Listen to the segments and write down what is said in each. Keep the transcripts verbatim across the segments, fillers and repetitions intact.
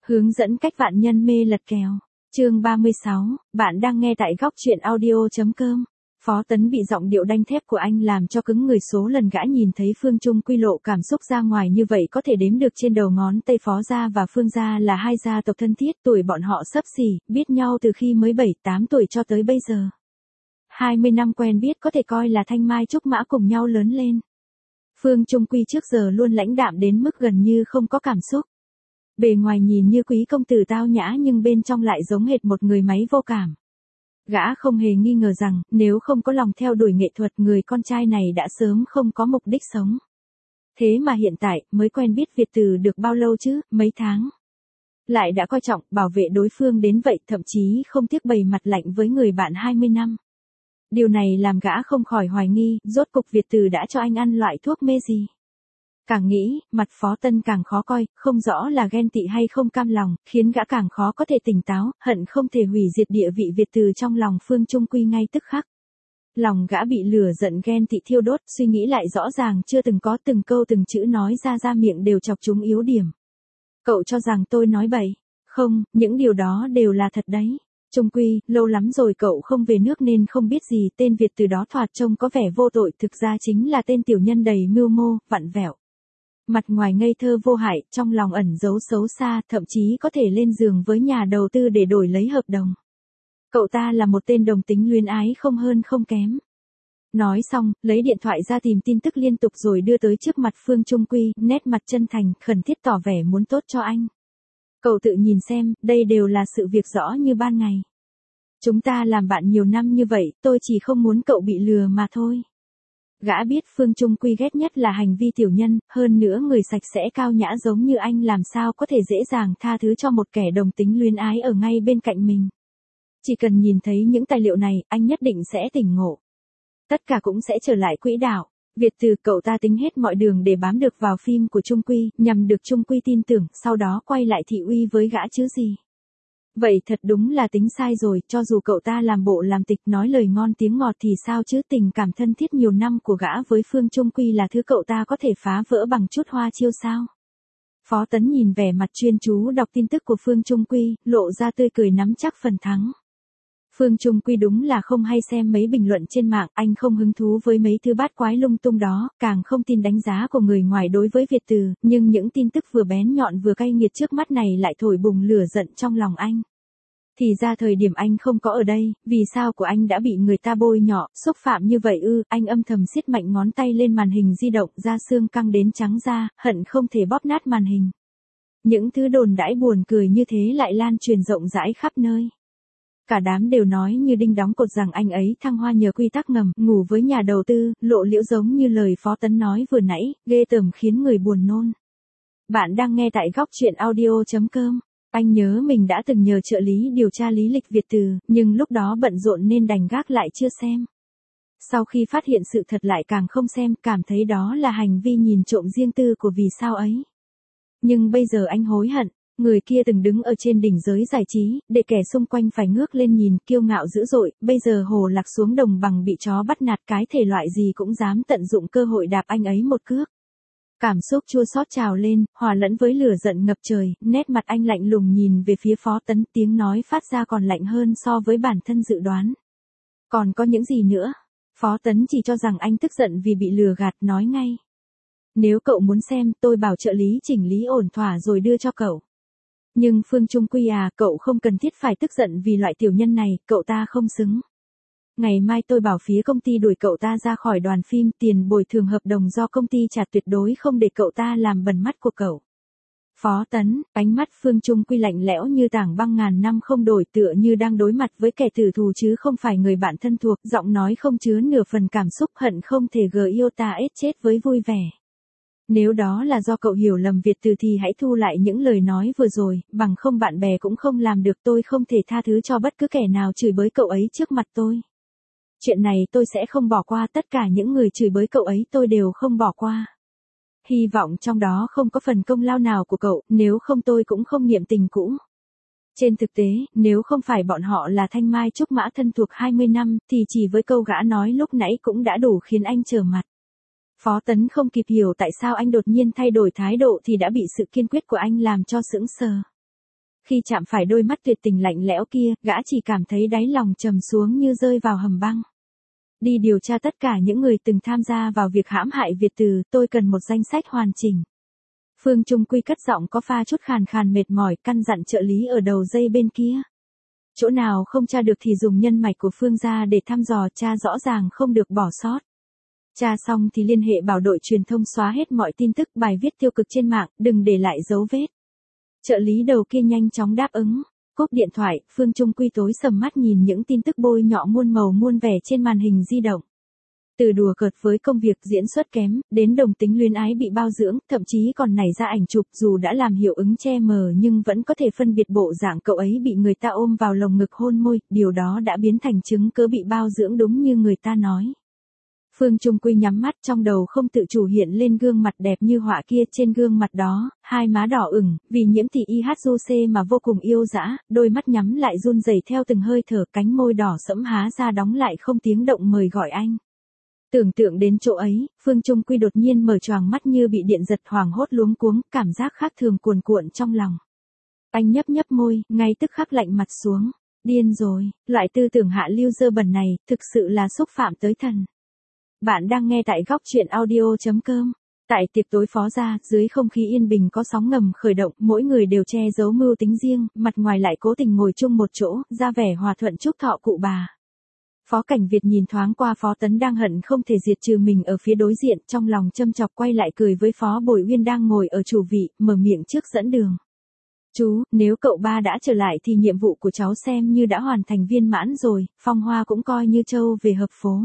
Hướng dẫn cách vạn nhân mê lật kèo. Chương ba mươi sáu, bạn đang nghe tại góc truyện audio.com. Phó Tấn bị giọng điệu đanh thép của anh làm cho cứng người, số lần gã nhìn thấy Phương Trung Quy lộ cảm xúc ra ngoài như vậy có thể đếm được trên đầu ngón tay. Phó gia và Phương gia là hai gia tộc thân thiết, tuổi bọn họ xấp xỉ, biết nhau từ khi mới bảy tám tuổi cho tới bây giờ. hai mươi năm quen biết có thể coi là thanh mai trúc mã cùng nhau lớn lên. Phương Trung Quy trước giờ luôn lãnh đạm đến mức gần như không có cảm xúc. Bề ngoài nhìn như quý công tử tao nhã nhưng bên trong lại giống hệt một người máy vô cảm. Gã không hề nghi ngờ rằng, nếu không có lòng theo đuổi nghệ thuật, người con trai này đã sớm không có mục đích sống. Thế mà hiện tại, mới quen biết Việt Từ được bao lâu chứ, mấy tháng. Lại đã coi trọng, bảo vệ đối phương đến vậy, thậm chí không tiếc bày mặt lạnh với người bạn hai mươi năm. Điều này làm gã không khỏi hoài nghi, rốt cục Việt Từ đã cho anh ăn loại thuốc mê gì. Càng nghĩ, mặt Phó Tân càng khó coi, không rõ là ghen tị hay không cam lòng, khiến gã càng khó có thể tỉnh táo, hận không thể hủy diệt địa vị Việt Từ trong lòng Phương Trung Quy ngay tức khắc. Lòng gã bị lửa giận ghen tị thiêu đốt, suy nghĩ lại rõ ràng chưa từng có, từng câu từng chữ nói ra ra miệng đều chọc trúng yếu điểm. Cậu cho rằng tôi nói bậy? Không, những điều đó đều là thật đấy. Trung Quy, lâu lắm rồi cậu không về nước nên không biết gì, tên Việt Từ đó thoạt trông có vẻ vô tội, thực ra chính là tên tiểu nhân đầy mưu mô, vặn vẹo. Mặt ngoài ngây thơ vô hại, trong lòng ẩn giấu xấu xa, thậm chí có thể lên giường với nhà đầu tư để đổi lấy hợp đồng. Cậu ta là một tên đồng tính luyến ái không hơn không kém. Nói xong, lấy điện thoại ra tìm tin tức liên tục rồi đưa tới trước mặt Phương Trung Quy, nét mặt chân thành, khẩn thiết tỏ vẻ muốn tốt cho anh. Cậu tự nhìn xem, đây đều là sự việc rõ như ban ngày. Chúng ta làm bạn nhiều năm như vậy, tôi chỉ không muốn cậu bị lừa mà thôi. Gã biết Phương Trung Quy ghét nhất là hành vi tiểu nhân, hơn nữa người sạch sẽ cao nhã giống như anh làm sao có thể dễ dàng tha thứ cho một kẻ đồng tính luyến ái ở ngay bên cạnh mình. Chỉ cần nhìn thấy những tài liệu này, anh nhất định sẽ tỉnh ngộ. Tất cả cũng sẽ trở lại quỹ đạo. Việt Từ, cậu ta tính hết mọi đường để bám được vào phim của Trung Quy, nhằm được Trung Quy tin tưởng, sau đó quay lại thị uy với gã chứ gì. Vậy thật đúng là tính sai rồi, cho dù cậu ta làm bộ làm tịch nói lời ngon tiếng ngọt thì sao chứ, tình cảm thân thiết nhiều năm của gã với Phương Trung Quy là thứ cậu ta có thể phá vỡ bằng chút hoa chiêu sao. Phó Tấn nhìn vẻ mặt chuyên chú đọc tin tức của Phương Trung Quy, lộ ra tươi cười nắm chắc phần thắng. Phương Trung Quy đúng là không hay xem mấy bình luận trên mạng, anh không hứng thú với mấy thứ bát quái lung tung đó, càng không tin đánh giá của người ngoài đối với Việt Từ, nhưng những tin tức vừa bén nhọn vừa cay nghiệt trước mắt này lại thổi bùng lửa giận trong lòng anh. Thì ra thời điểm anh không có ở đây, vì sao của anh đã bị người ta bôi nhọ, xúc phạm như vậy ư, anh âm thầm siết mạnh ngón tay lên màn hình di động, da xương căng đến trắng da, hận không thể bóp nát màn hình. Những thứ đồn đãi buồn cười như thế lại lan truyền rộng rãi khắp nơi. Cả đám đều nói như đinh đóng cột rằng anh ấy thăng hoa nhờ quy tắc ngầm, ngủ với nhà đầu tư, lộ liễu giống như lời Phó Tấn nói vừa nãy, ghê tởm khiến người buồn nôn. Bạn đang nghe tại góc truyện audio.com. Anh nhớ mình đã từng nhờ trợ lý điều tra lý lịch Việt Từ, nhưng lúc đó bận rộn nên đành gác lại chưa xem. Sau khi phát hiện sự thật lại càng không xem, cảm thấy đó là hành vi nhìn trộm riêng tư của vì sao ấy. Nhưng bây giờ anh hối hận. Người kia từng đứng ở trên đỉnh giới giải trí, để kẻ xung quanh phải ngước lên nhìn, kiêu ngạo dữ dội, bây giờ hồ lạc xuống đồng bằng bị chó bắt nạt, cái thể loại gì cũng dám tận dụng cơ hội đạp anh ấy một cước. Cảm xúc chua xót trào lên, hòa lẫn với lửa giận ngập trời, nét mặt anh lạnh lùng nhìn về phía Phó Tấn, tiếng nói phát ra còn lạnh hơn so với bản thân dự đoán. Còn có những gì nữa? Phó Tấn chỉ cho rằng anh tức giận vì bị lừa gạt, nói ngay. Nếu cậu muốn xem, tôi bảo trợ lý chỉnh lý ổn thỏa rồi đưa cho cậu. Nhưng Phương Trung Quy à, cậu không cần thiết phải tức giận vì loại tiểu nhân này, cậu ta không xứng. Ngày mai tôi bảo phía công ty đuổi cậu ta ra khỏi đoàn phim, tiền bồi thường hợp đồng do công ty trả tuyệt đối không để cậu ta làm bẩn mắt của cậu. Phó Tấn, ánh mắt Phương Trung Quy lạnh lẽo như tảng băng ngàn năm không đổi, tựa như đang đối mặt với kẻ tử thù chứ không phải người bạn thân thuộc, giọng nói không chứa nửa phần cảm xúc, hận không thể gờ yêu ta ết chết với vui vẻ. Nếu đó là do cậu hiểu lầm Việt Từ thì hãy thu lại những lời nói vừa rồi, bằng không bạn bè cũng không làm được, tôi không thể tha thứ cho bất cứ kẻ nào chửi bới cậu ấy trước mặt tôi. Chuyện này tôi sẽ không bỏ qua, tất cả những người chửi bới cậu ấy tôi đều không bỏ qua. Hy vọng trong đó không có phần công lao nào của cậu, nếu không tôi cũng không nghiệm tình cũ. Trên thực tế, nếu không phải bọn họ là thanh mai trúc mã thân thuộc hai mươi năm, thì chỉ với câu gã nói lúc nãy cũng đã đủ khiến anh trở mặt. Phó Tấn không kịp hiểu tại sao anh đột nhiên thay đổi thái độ thì đã bị sự kiên quyết của anh làm cho sững sờ. Khi chạm phải đôi mắt tuyệt tình lạnh lẽo kia, gã chỉ cảm thấy đáy lòng trầm xuống như rơi vào hầm băng. Đi điều tra tất cả những người từng tham gia vào việc hãm hại Việt Từ, tôi cần một danh sách hoàn chỉnh. Phương Trung Quy cất giọng có pha chút khàn khàn mệt mỏi, căn dặn trợ lý ở đầu dây bên kia. Chỗ nào không tra được thì dùng nhân mạch của Phương gia để thăm dò, tra rõ ràng không được bỏ sót. Tra xong thì liên hệ bảo đội truyền thông xóa hết mọi tin tức bài viết tiêu cực trên mạng, đừng để lại dấu vết. Trợ lý đầu kia nhanh chóng đáp ứng. Cúp điện thoại, Phương Trung Quy tối sầm mắt nhìn những tin tức bôi nhọ muôn màu muôn vẻ trên màn hình di động. Từ đùa cợt với công việc diễn xuất kém, đến đồng tính luyến ái bị bao dưỡng, thậm chí còn nảy ra ảnh chụp dù đã làm hiệu ứng che mờ nhưng vẫn có thể phân biệt bộ dạng cậu ấy bị người ta ôm vào lồng ngực hôn môi, điều đó đã biến thành chứng cớ bị bao dưỡng đúng như người ta nói. Phương Trung Quy nhắm mắt, trong đầu không tự chủ hiện lên gương mặt đẹp như họa kia, trên gương mặt đó, hai má đỏ ửng, vì nhiễm thị i hát du xê mà vô cùng yêu dã, đôi mắt nhắm lại run rẩy theo từng hơi thở, cánh môi đỏ sẫm há ra đóng lại không tiếng động mời gọi anh. Tưởng tượng đến chỗ ấy, Phương Trung Quy đột nhiên mở choàng mắt như bị điện giật, hoảng hốt luống cuống, cảm giác khác thường cuồn cuộn trong lòng. Anh nhấp nhấp môi, ngay tức khắc lạnh mặt xuống. Điên rồi, loại tư tưởng hạ lưu dơ bẩn này, thực sự là xúc phạm tới thần. Bạn đang nghe tại góc truyện audio chấm com. Tại tiệc tối Phó gia, dưới không khí yên bình có sóng ngầm khởi động, mỗi người đều che giấu mưu tính riêng, mặt ngoài lại cố tình ngồi chung một chỗ, ra vẻ hòa thuận chúc thọ cụ bà. Phó Cảnh Việt nhìn thoáng qua Phó Tấn đang hận không thể diệt trừ mình ở phía đối diện, trong lòng châm chọc quay lại cười với Phó Bồi Uyên đang ngồi ở chủ vị, mở miệng trước dẫn đường. Chú, nếu cậu ba đã trở lại thì nhiệm vụ của cháu xem như đã hoàn thành viên mãn rồi, Phong Hoa cũng coi như trâu về hợp phố.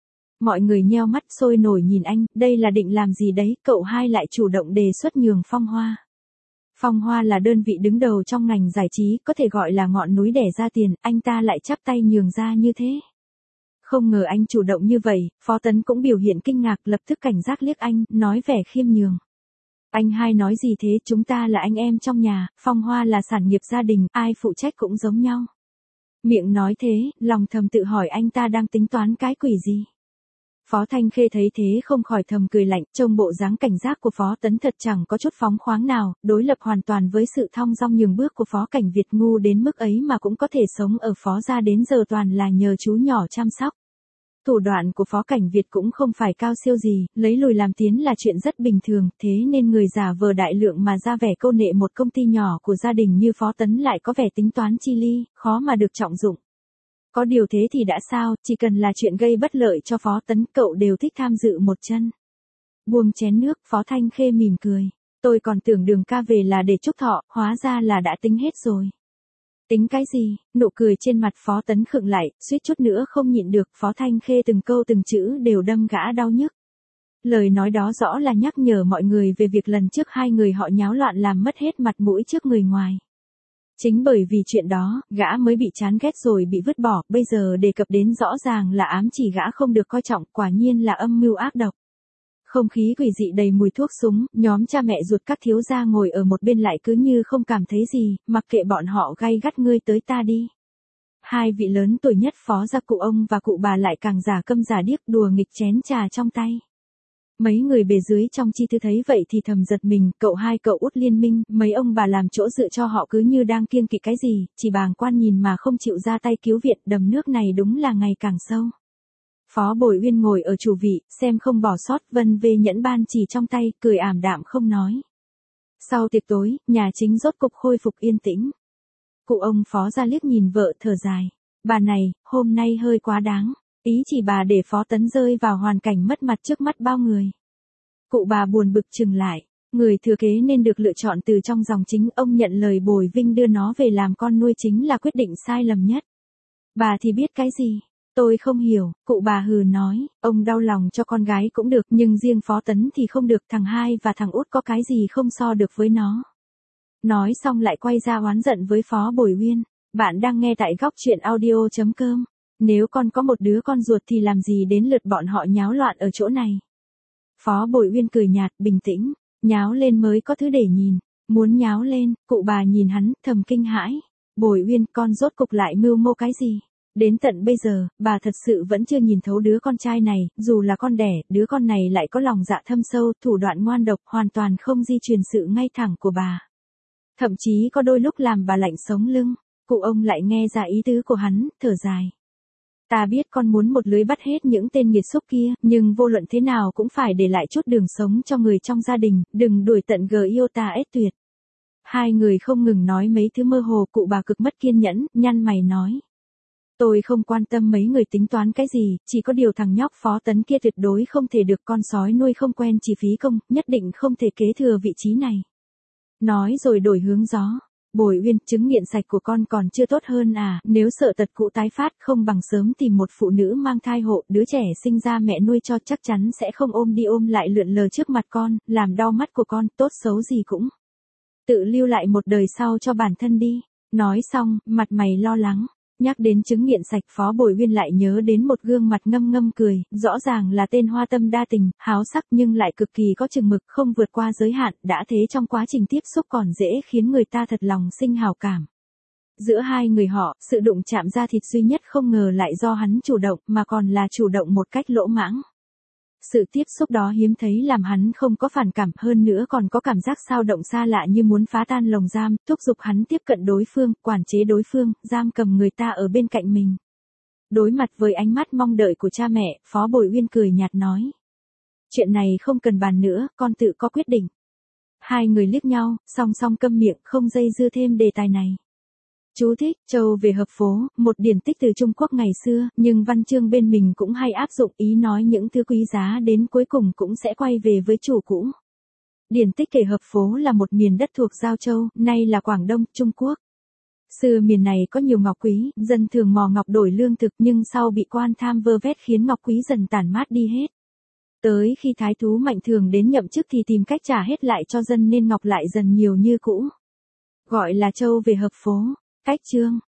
Mọi người nheo mắt sôi nổi nhìn anh, đây là định làm gì đấy, cậu hai lại chủ động đề xuất nhường Phong Hoa. Phong Hoa là đơn vị đứng đầu trong ngành giải trí, có thể gọi là ngọn núi đẻ ra tiền, anh ta lại chắp tay nhường ra như thế. Không ngờ anh chủ động như vậy, Phó Tấn cũng biểu hiện kinh ngạc, lập tức cảnh giác liếc anh, nói vẻ khiêm nhường. Anh hai nói gì thế, chúng ta là anh em trong nhà, Phong Hoa là sản nghiệp gia đình, ai phụ trách cũng giống nhau. Miệng nói thế, lòng thầm tự hỏi anh ta đang tính toán cái quỷ gì. Phó Thanh Khê thấy thế không khỏi thầm cười lạnh, trông bộ dáng cảnh giác của Phó Tấn thật chẳng có chút phóng khoáng nào, đối lập hoàn toàn với sự thong dong nhường bước của Phó Cảnh Việt, ngu đến mức ấy mà cũng có thể sống ở Phó gia đến giờ toàn là nhờ chú nhỏ chăm sóc. Thủ đoạn của Phó Cảnh Việt cũng không phải cao siêu gì, lấy lùi làm tiến là chuyện rất bình thường, thế nên người giả vờ đại lượng mà ra vẻ câu nệ một công ty nhỏ của gia đình như Phó Tấn lại có vẻ tính toán chi ly, khó mà được trọng dụng. Có điều thế thì đã sao, chỉ cần là chuyện gây bất lợi cho Phó Tấn, cậu đều thích tham dự một chân. Buông chén nước, Phó Thanh Khê mỉm cười. Tôi còn tưởng Đường ca về là để chúc thọ, hóa ra là đã tính hết rồi. Tính cái gì, nụ cười trên mặt Phó Tấn khựng lại, suýt chút nữa không nhịn được, Phó Thanh Khê từng câu từng chữ đều đâm gã đau nhức. Lời nói đó rõ là nhắc nhở mọi người về việc lần trước hai người họ nháo loạn làm mất hết mặt mũi trước người ngoài. Chính bởi vì chuyện đó, gã mới bị chán ghét rồi bị vứt bỏ, bây giờ đề cập đến rõ ràng là ám chỉ gã không được coi trọng, quả nhiên là âm mưu ác độc. Không khí quỷ dị đầy mùi thuốc súng, nhóm cha mẹ ruột các thiếu gia ngồi ở một bên lại cứ như không cảm thấy gì, mặc kệ bọn họ gay gắt ngươi tới ta đi. Hai vị lớn tuổi nhất Phó gia cụ ông và cụ bà lại càng giả câm giả điếc đùa nghịch chén trà trong tay. Mấy người bề dưới trong chi thư thấy vậy thì thầm giật mình, cậu hai cậu út liên minh, mấy ông bà làm chỗ dựa cho họ cứ như đang kiêng kỵ cái gì, chỉ bàng quan nhìn mà không chịu ra tay cứu viện, đầm nước này đúng là ngày càng sâu. Phó Bồi Uyên ngồi ở chủ vị, xem không bỏ sót, vân vê nhẫn ban chỉ trong tay, cười ảm đạm không nói. Sau tiệc tối, nhà chính rốt cục khôi phục yên tĩnh. Cụ ông Phó ra liếc nhìn vợ thở dài. Bà này, hôm nay hơi quá đáng. Ý chỉ bà để Phó Tấn rơi vào hoàn cảnh mất mặt trước mắt bao người. Cụ bà buồn bực chừng lại. Người thừa kế nên được lựa chọn từ trong dòng chính, ông nhận lời Bồi Vinh đưa nó về làm con nuôi chính là quyết định sai lầm nhất. Bà thì biết cái gì? Tôi không hiểu, cụ bà hừ nói, ông đau lòng cho con gái cũng được, nhưng riêng Phó Tấn thì không được, thằng hai và thằng út có cái gì không so được với nó. Nói xong lại quay ra oán giận với Phó Bồi Uyên. Bạn đang nghe tại góc truyện audio chấm com. Nếu con có một đứa con ruột thì làm gì đến lượt bọn họ nháo loạn ở chỗ này. Phó Bồi Uyên cười nhạt, bình tĩnh, nháo lên mới có thứ để nhìn. Muốn nháo lên, cụ bà nhìn hắn, thầm kinh hãi. Bồi Uyên, con rốt cục lại mưu mô cái gì? Đến tận bây giờ, bà thật sự vẫn chưa nhìn thấu đứa con trai này, dù là con đẻ, đứa con này lại có lòng dạ thâm sâu, thủ đoạn ngoan độc, hoàn toàn không di truyền sự ngay thẳng của bà. Thậm chí có đôi lúc làm bà lạnh sống lưng. Cụ ông lại nghe ra ý tứ của hắn, thở dài. Ta biết con muốn một lưới bắt hết những tên nghiệt xúc kia, nhưng vô luận thế nào cũng phải để lại chút đường sống cho người trong gia đình, đừng đuổi tận gờ yêu ta ết tuyệt. Hai người không ngừng nói mấy thứ mơ hồ, cụ bà cực mất kiên nhẫn, nhăn mày nói. Tôi không quan tâm mấy người tính toán cái gì, chỉ có điều thằng nhóc Phó Tấn kia tuyệt đối không thể được con sói nuôi không quen chỉ phí công, nhất định không thể kế thừa vị trí này. Nói rồi đổi hướng gió. Bồi Uyên, chứng nghiện sạch của con còn chưa tốt hơn à, nếu sợ tật cũ tái phát không bằng sớm tìm một phụ nữ mang thai hộ, đứa trẻ sinh ra mẹ nuôi cho chắc chắn sẽ không ôm đi ôm lại lượn lờ trước mặt con, làm đau mắt của con, tốt xấu gì cũng. Tự lưu lại một đời sau cho bản thân đi. Nói xong, mặt mày lo lắng. Nhắc đến chứng nghiện sạch, Phó Bồi Uyên lại nhớ đến một gương mặt ngâm ngâm cười, rõ ràng là tên hoa tâm đa tình, háo sắc nhưng lại cực kỳ có chừng mực, không vượt qua giới hạn, đã thế trong quá trình tiếp xúc còn dễ khiến người ta thật lòng sinh hào cảm. Giữa hai người họ, sự đụng chạm da thịt duy nhất không ngờ lại do hắn chủ động, mà còn là chủ động một cách lỗ mãng. Sự tiếp xúc đó hiếm thấy làm hắn không có phản cảm, hơn nữa còn có cảm giác sao động xa lạ như muốn phá tan lồng giam, thúc giục hắn tiếp cận đối phương, quản chế đối phương, giam cầm người ta ở bên cạnh mình. Đối mặt với ánh mắt mong đợi của cha mẹ, Phó Bồi Uyên cười nhạt nói. Chuyện này không cần bàn nữa, con tự có quyết định. Hai người liếc nhau, song song câm miệng, không dây dưa thêm đề tài này. Chú thích, Châu về hợp phố, một điển tích từ Trung Quốc ngày xưa, nhưng văn chương bên mình cũng hay áp dụng, ý nói những thứ quý giá đến cuối cùng cũng sẽ quay về với chủ cũ. Điển tích kể hợp phố là một miền đất thuộc Giao Châu, nay là Quảng Đông, Trung Quốc. Xưa miền này có nhiều ngọc quý, dân thường mò ngọc đổi lương thực nhưng sau bị quan tham vơ vét khiến ngọc quý dần tản mát đi hết. Tới khi thái thú Mạnh Thường đến nhậm chức thì tìm cách trả hết lại cho dân nên ngọc lại dần nhiều như cũ. Gọi là Châu về hợp phố. Cách chương